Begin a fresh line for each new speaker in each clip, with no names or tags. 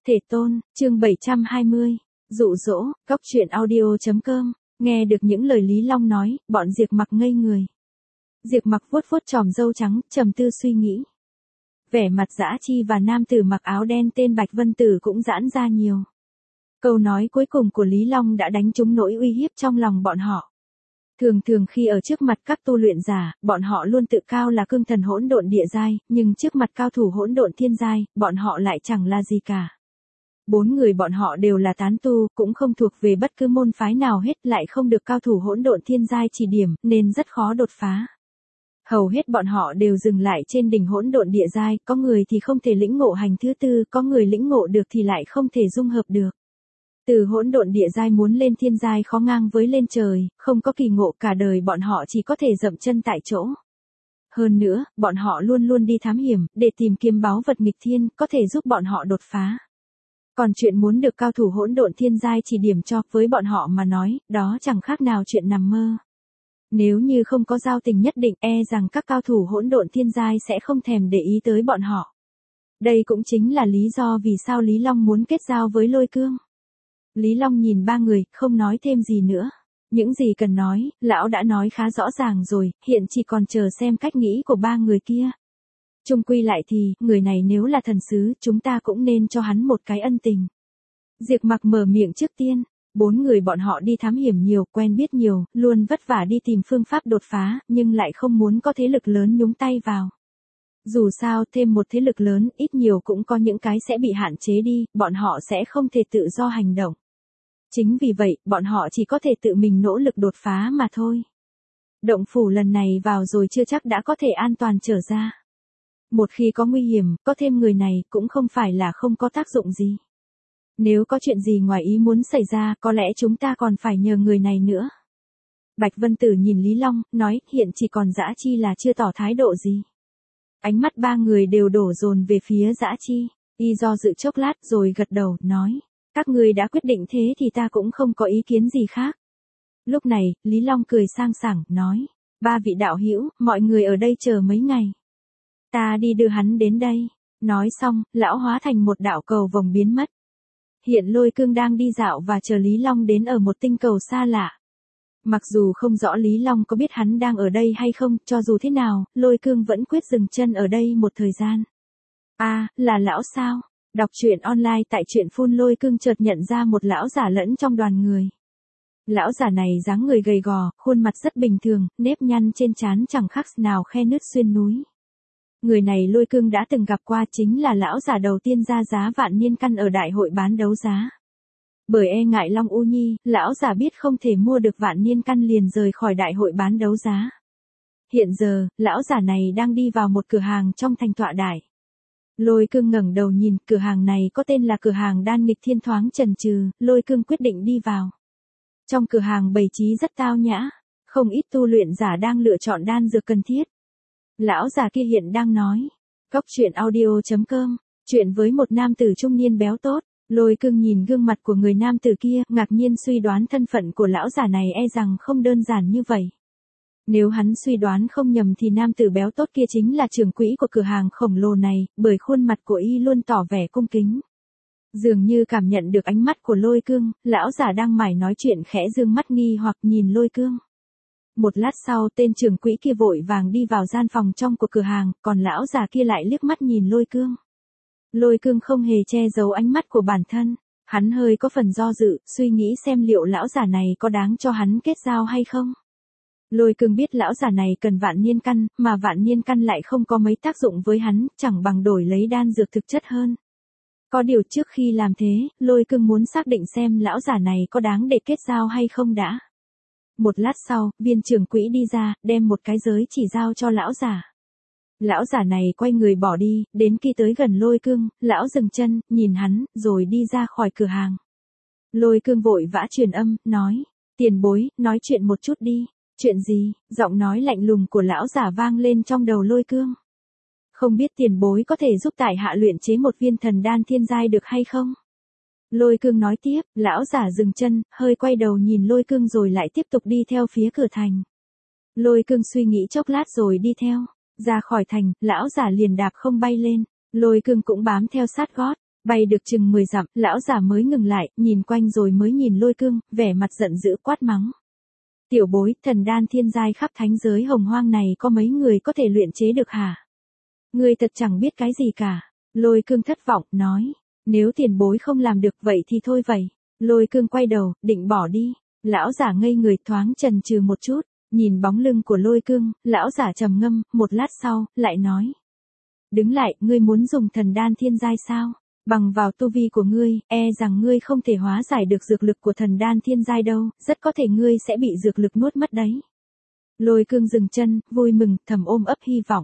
Thể tôn, chương 720. Dụ dỗ, góc truyện audio.com. Nghe được những lời Lý Long nói, bọn Diệp Mặc ngây người. Diệp Mặc vuốt vuốt chòm râu trắng, trầm tư suy nghĩ. Vẻ mặt Dã Chi và nam tử mặc áo đen tên Bạch Vân Tử cũng giãn ra nhiều. Câu nói cuối cùng của Lý Long đã đánh trúng nỗi uy hiếp trong lòng bọn họ. Thường thường khi ở trước mặt các tu luyện giả, bọn họ luôn tự cao là cương thần hỗn độn địa giai, nhưng trước mặt cao thủ hỗn độn thiên giai, bọn họ lại chẳng là gì cả. 4 người bọn họ đều là tán tu, cũng không thuộc về bất cứ môn phái nào hết, lại không được cao thủ hỗn độn thiên giai chỉ điểm, nên rất khó đột phá. Hầu hết bọn họ đều dừng lại trên đỉnh hỗn độn địa giai, có người thì không thể lĩnh ngộ hành thứ tư, có người lĩnh ngộ được thì lại không thể dung hợp được. Từ hỗn độn địa giai muốn lên thiên giai khó ngang với lên trời, không có kỳ ngộ, cả đời bọn họ chỉ có thể dậm chân tại chỗ. Hơn nữa, bọn họ luôn luôn đi thám hiểm, để tìm kiếm báu vật nghịch thiên, có thể giúp bọn họ đột phá. Còn chuyện muốn được cao thủ hỗn độn thiên giai chỉ điểm cho, với bọn họ mà nói, đó chẳng khác nào chuyện nằm mơ. Nếu như không có giao tình nhất định, rằng các cao thủ hỗn độn thiên giai sẽ không thèm để ý tới bọn họ. Đây cũng chính là lý do vì sao Lý Long muốn kết giao với Lôi Cương. Lý Long nhìn ba người, không nói thêm gì nữa. Những gì cần nói, lão đã nói khá rõ ràng rồi, hiện chỉ còn chờ xem cách nghĩ của ba người kia. Chung quy lại thì, người này nếu là thần sứ, chúng ta cũng nên cho hắn một cái ân tình. Diệp Mặc mở miệng trước tiên. 4 người bọn họ đi thám hiểm nhiều, quen biết nhiều, luôn vất vả đi tìm phương pháp đột phá, nhưng lại không muốn có thế lực lớn nhúng tay vào. Dù sao, thêm một thế lực lớn, ít nhiều cũng có những cái sẽ bị hạn chế đi, bọn họ sẽ không thể tự do hành động. Chính vì vậy, bọn họ chỉ có thể tự mình nỗ lực đột phá mà thôi. Động phủ lần này vào rồi chưa chắc đã có thể an toàn trở ra. Một khi có nguy hiểm, có thêm người này cũng không phải là không có tác dụng gì. Nếu có chuyện gì ngoài ý muốn xảy ra, có lẽ chúng ta còn phải nhờ người này nữa. Bạch Vân Tử nhìn Lý Long, nói, hiện chỉ còn Dã Chi là chưa tỏ thái độ gì. Ánh mắt ba người đều đổ dồn về phía Dã Chi, y do dự chốc lát rồi gật đầu, nói, các người đã quyết định thế thì ta cũng không có ý kiến gì khác. Lúc này, Lý Long cười sang sảng, nói, ba vị đạo hữu, mọi người ở đây chờ mấy ngày. Ta đi đưa hắn đến đây. Nói xong, lão hóa thành một đạo cầu vồng biến mất. Hiện Lôi Cương đang đi dạo và chờ Lý Long đến ở một tinh cầu xa lạ. Mặc dù không rõ Lý Long có biết hắn đang ở đây hay không, cho dù thế nào, Lôi Cương vẫn quyết dừng chân ở đây một thời gian. Là lão sao? Đọc truyện online tại truyện Phun Lôi Cương chợt nhận ra một lão giả lẫn trong đoàn người. Lão giả này dáng người gầy gò, khuôn mặt rất bình thường, nếp nhăn trên trán chẳng khác nào khe nứt xuyên núi. Người này Lôi Cương đã từng gặp qua, chính là lão giả đầu tiên ra giá vạn niên căn ở đại hội bán đấu giá. Bởi e ngại Long U Nhi, lão giả biết không thể mua được vạn niên căn liền rời khỏi đại hội bán đấu giá. Hiện giờ, lão giả này đang đi vào một cửa hàng trong thành Tọa Đài. Lôi Cương ngẩng đầu nhìn, cửa hàng này có tên là cửa hàng đan nghịch thiên. Thoáng chần chừ, Lôi Cương quyết định đi vào. Trong cửa hàng bày trí rất tao nhã, không ít tu luyện giả đang lựa chọn đan dược cần thiết. Lão già kia hiện đang nói, góc truyện audio.com, chuyện với một nam tử trung niên béo tốt. Lôi Cương nhìn gương mặt của người nam tử kia, ngạc nhiên suy đoán thân phận của lão già này rằng không đơn giản như vậy. Nếu hắn suy đoán không nhầm thì nam tử béo tốt kia chính là trưởng quỹ của cửa hàng khổng lồ này, bởi khuôn mặt của y luôn tỏ vẻ cung kính. Dường như cảm nhận được ánh mắt của Lôi Cương, lão già đang mải nói chuyện khẽ dương mắt nghi hoặc nhìn Lôi Cương. Một lát sau, tên trưởng quỹ kia vội vàng đi vào gian phòng trong của cửa hàng, còn lão già kia lại liếc mắt nhìn Lôi Cương. Lôi Cương không hề che giấu ánh mắt của bản thân, hắn hơi có phần do dự, suy nghĩ xem liệu lão già này có đáng cho hắn kết giao hay không. Lôi Cương biết lão già này cần vạn niên căn, mà vạn niên căn lại không có mấy tác dụng với hắn, chẳng bằng đổi lấy đan dược thực chất hơn. Có điều trước khi làm thế, Lôi Cương muốn xác định xem lão già này có đáng để kết giao hay không đã. Một lát sau, viên trưởng quỹ đi ra, đem một cái giới chỉ giao cho lão giả. Lão giả này quay người bỏ đi, đến khi tới gần Lôi Cương, lão dừng chân, nhìn hắn, rồi đi ra khỏi cửa hàng. Lôi Cương vội vã truyền âm, nói, tiền bối, nói chuyện một chút đi. Chuyện gì? Giọng nói lạnh lùng của lão giả vang lên trong đầu Lôi Cương. Không biết tiền bối có thể giúp tại hạ luyện chế một viên thần đan thiên giai được hay không? Lôi Cương nói tiếp, lão giả dừng chân, hơi quay đầu nhìn Lôi Cương rồi lại tiếp tục đi theo phía cửa thành. Lôi Cương suy nghĩ chốc lát rồi đi theo. Ra khỏi thành, lão giả liền đạp không bay lên. Lôi Cương cũng bám theo sát gót. Bay được chừng 10 dặm, lão già mới ngừng lại, nhìn quanh rồi mới nhìn Lôi Cương, vẻ mặt giận dữ quát mắng. Tiểu bối, thần đan thiên giai khắp thánh giới hồng hoang này có mấy người có thể luyện chế được hả? Ngươi thật chẳng biết cái gì cả. Lôi Cương thất vọng, nói. Nếu tiền bối không làm được vậy thì thôi vậy. Lôi Cương quay đầu, định bỏ đi. Lão giả ngây người thoáng chần chừ một chút, nhìn bóng lưng của Lôi Cương, lão giả trầm ngâm, một lát sau, lại nói. Đứng lại, ngươi muốn dùng thần đan thiên giai sao? Bằng vào tu vi của ngươi, rằng ngươi không thể hóa giải được dược lực của thần đan thiên giai đâu, rất có thể ngươi sẽ bị dược lực nuốt mất đấy. Lôi Cương dừng chân, vui mừng, thầm ôm ấp hy vọng.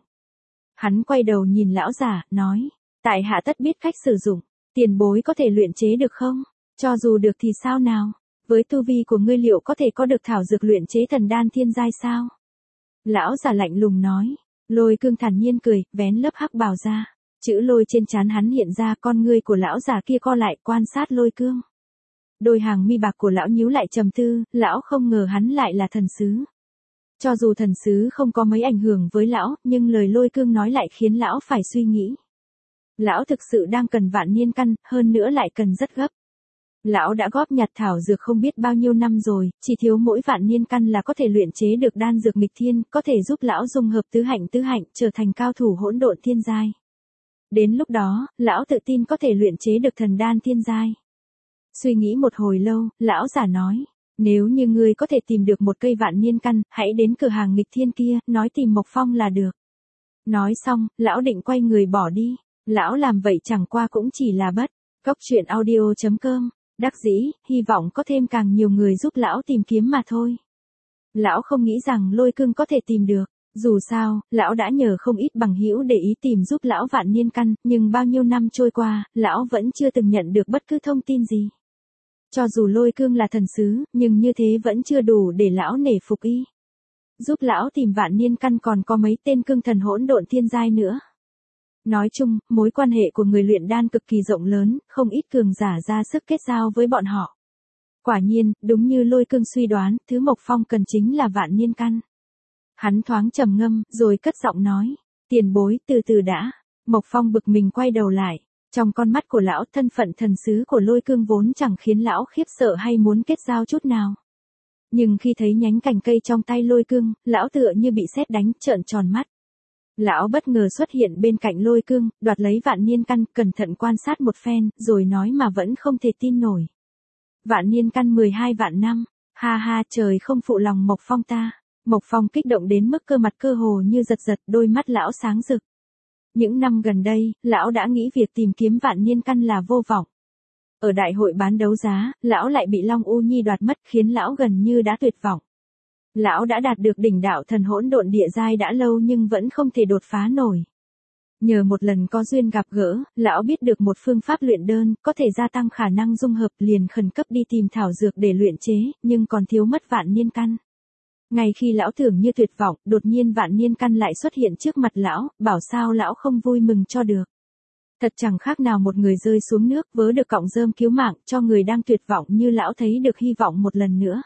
Hắn quay đầu nhìn lão giả, nói, tại hạ tất biết cách sử dụng, tiền bối có thể luyện chế được không? Cho dù được thì sao nào? Với tu vi của ngươi liệu có thể có được thảo dược luyện chế thần đan thiên giai sao? Lão giả lạnh lùng nói. Lôi Cương thản nhiên cười, vén lớp hắc bào ra. Chữ Lôi trên trán hắn hiện ra, con ngươi của lão già kia co lại quan sát Lôi Cương. Đôi hàng mi bạc của lão nhíu lại trầm tư, lão không ngờ hắn lại là thần sứ. Cho dù thần sứ không có mấy ảnh hưởng với lão, nhưng lời Lôi Cương nói lại khiến lão phải suy nghĩ. Lão thực sự đang cần vạn niên căn, hơn nữa lại cần rất gấp. Lão đã góp nhặt thảo dược không biết bao nhiêu năm rồi, chỉ thiếu mỗi vạn niên căn là có thể luyện chế được đan dược nghịch thiên, có thể giúp lão dung hợp tứ hạnh, trở thành cao thủ hỗn độn thiên giai. Đến lúc đó, lão tự tin có thể luyện chế được thần đan thiên giai. Suy nghĩ một hồi lâu, lão giả nói, nếu như ngươi có thể tìm được một cây vạn niên căn, hãy đến cửa hàng nghịch thiên kia, nói tìm Mộc Phong là được. Nói xong, lão định quay người bỏ đi. Lão làm vậy chẳng qua cũng chỉ là bất. Cốc truyện audio.com, đắc dĩ, hy vọng có thêm càng nhiều người giúp lão tìm kiếm mà thôi. Lão không nghĩ rằng Lôi Cương có thể tìm được. Dù sao, lão đã nhờ không ít bằng hữu để ý tìm giúp lão vạn niên căn, nhưng bao nhiêu năm trôi qua, lão vẫn chưa từng nhận được bất cứ thông tin gì. Cho dù Lôi Cương là thần sứ, nhưng như thế vẫn chưa đủ để lão nể phục y. Giúp lão tìm vạn niên căn còn có mấy tên cương thần hỗn độn thiên giai nữa. Nói chung, mối quan hệ của người luyện đan cực kỳ rộng lớn, không ít cường giả ra sức kết giao với bọn họ. Quả nhiên, đúng như Lôi Cương suy đoán, thứ Mộc Phong cần chính là vạn niên căn. Hắn thoáng trầm ngâm, rồi cất giọng nói, tiền bối, từ từ đã. Mộc Phong bực mình quay đầu lại. Trong con mắt của lão, thân phận thần sứ của Lôi Cương vốn chẳng khiến lão khiếp sợ hay muốn kết giao chút nào. Nhưng khi thấy nhánh cành cây trong tay Lôi Cương, lão tựa như bị sét đánh, trợn tròn mắt. Lão bất ngờ xuất hiện bên cạnh Lôi Cương, đoạt lấy vạn niên căn, cẩn thận quan sát một phen, rồi nói mà vẫn không thể tin nổi. Vạn niên căn 12 vạn năm, ha ha, trời không phụ lòng Mộc Phong ta. Mộc Phong kích động đến mức cơ mặt cơ hồ như giật giật, đôi mắt lão sáng rực. Những năm gần đây, lão đã nghĩ việc tìm kiếm vạn niên căn là vô vọng. Ở đại hội bán đấu giá, lão lại bị Long U Nhi đoạt mất, khiến lão gần như đã tuyệt vọng. Lão đã đạt được đỉnh đạo thần hỗn độn địa giai đã lâu nhưng vẫn không thể đột phá nổi. Nhờ một lần có duyên gặp gỡ, lão biết được một phương pháp luyện đơn, có thể gia tăng khả năng dung hợp, liền khẩn cấp đi tìm thảo dược để luyện chế, nhưng còn thiếu mất vạn niên căn. Ngay khi lão tưởng như tuyệt vọng, đột nhiên vạn niên căn lại xuất hiện trước mặt lão, bảo sao lão không vui mừng cho được. Thật chẳng khác nào một người rơi xuống nước vớ được cọng rơm cứu mạng, cho người đang tuyệt vọng như lão thấy được hy vọng một lần nữa.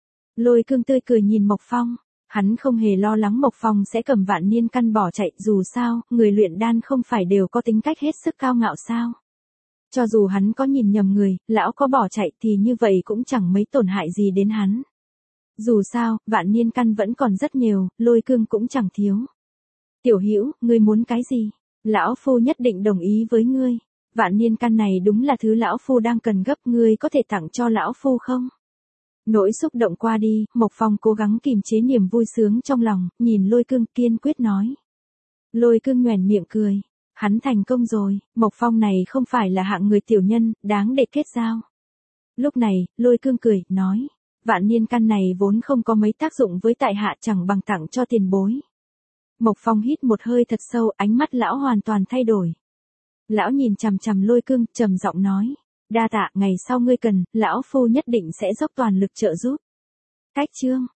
Lôi Cương tươi cười nhìn Mộc Phong, hắn không hề lo lắng Mộc Phong sẽ cầm vạn niên căn bỏ chạy, dù sao, người luyện đan không phải đều có tính cách hết sức cao ngạo sao. Cho dù hắn có nhìn nhầm người, lão có bỏ chạy thì như vậy cũng chẳng mấy tổn hại gì đến hắn. Dù sao, vạn niên căn vẫn còn rất nhiều, Lôi Cương cũng chẳng thiếu. Tiểu Hữu, ngươi muốn cái gì? Lão phu nhất định đồng ý với ngươi. Vạn niên căn này đúng là thứ lão phu đang cần gấp, ngươi có thể tặng cho lão phu không? Nỗi xúc động qua đi, Mộc Phong cố gắng kìm chế niềm vui sướng trong lòng, nhìn Lôi Cương kiên quyết nói. Lôi Cương nhoẻn miệng cười. Hắn thành công rồi, Mộc Phong này không phải là hạng người tiểu nhân, đáng để kết giao. Lúc này, Lôi Cương cười, nói. Vạn niên căn này vốn không có mấy tác dụng với tại hạ, chẳng bằng tặng cho tiền bối. Mộc Phong hít một hơi thật sâu, ánh mắt lão hoàn toàn thay đổi. Lão nhìn chằm chằm Lôi Cương, trầm giọng nói. Đa tạ, ngày sau ngươi cần, lão phu nhất định sẽ dốc toàn lực trợ giúp. Cách chương.